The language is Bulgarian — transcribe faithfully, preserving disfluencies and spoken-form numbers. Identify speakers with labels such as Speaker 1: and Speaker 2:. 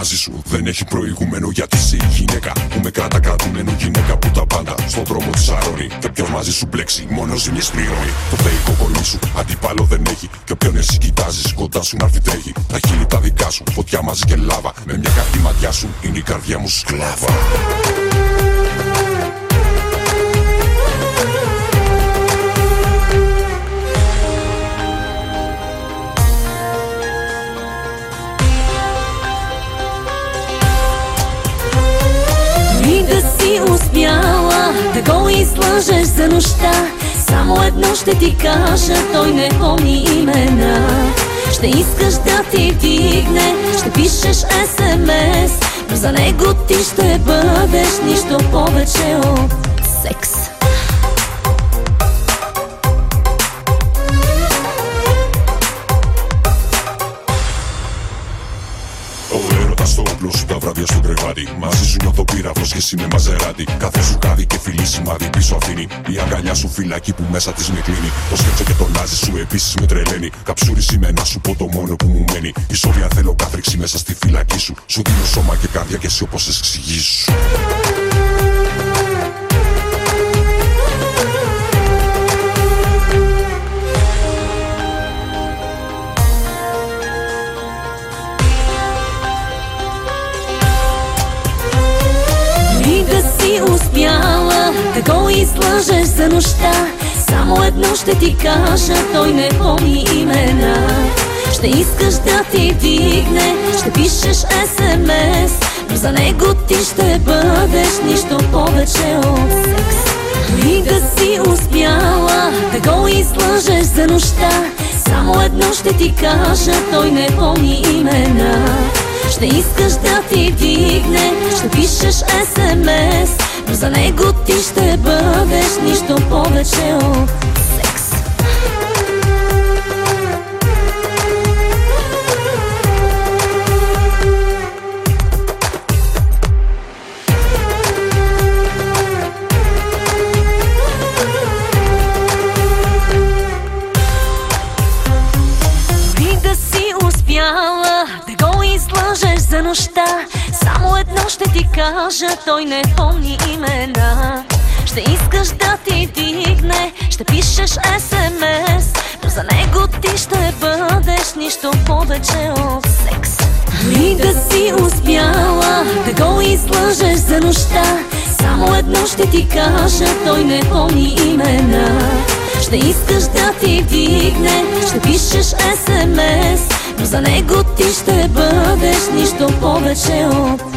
Speaker 1: μαζί σου δεν έχει προηγούμενο. Γιατί είσαι η γυναίκα που με κράτα κρατούμενο. Γυναίκα που τα πάντα στον δρόμο της αρώνει. Και ποιον μαζί σου μπλέξει μόνο ζημιές πληρώνει. Το θεϊκό κορμί σου αντίπαλο δεν έχει. Και όποιον εσύ κοιτάζεις κοντά σου να έρθει τρέχει. Τα χείλη τα δικά σου φωτιά μαζί και λάβα. Με μια καρδί ματιά σου είναι η καρδιά μου σκλάβα.
Speaker 2: Да си успяла да го излъжеш за нощта, само едно ще ти кажа, той не помни имена. Ще искаш да ти вдигне, ще пишеш ес ем ес, но за него ти ще бъдеш нищо повече от секс.
Speaker 1: Στο όπλο σου τα βράδια στο κρεβάτι. Μαζί σου νιώθω πύραυλος και εσύ με μαζεράτη. Κάθε σου κάδι και φιλί σημάδι πίσω αφήνει. Η αγκαλιά σου φυλακή που μέσα της με κλείνει. Το σκέψο και το λάζι σου επίσης με τρελαίνει. Καψούρι είμαι να σου πω το μόνο που μου μένει. Ισόβια θέλω κάθριξη μέσα στη φυλακή σου. Σου δίνω σώμα και καρδιά και εσύ όπως εξηγήσου.
Speaker 2: Успяла да го излъжеш за нощта, само едно ще ти кажа, той не помни имена. Ще искаш да ти вдигне, ще пишеш ес ем ес, но за него ти ще бъдеш нищо повече от секс. Дори да си успяла да го излъжеш за нощта, само едно ще ти кажа, той не помни имена. Ще искаш да ти вдигне, ще пишеш ес ем ес, но за него ти ще бъдеш нищо повече от секс. Дори да си успяла да го излъжеш за нощта, само едно ще ти кажа, той не помни имена. Ще искаш да ти вдигне, ще пишеш ес ем ес, но за него ти ще бъдеш нищо повече от секс. Дори да си успяла да го излъжеш за нощта, само едно ще ти кажа, той не помни имена. Ще искаш да ти вдигне, ще пишеш ес ем ес, но за него ти ще бъдеш нищо повече от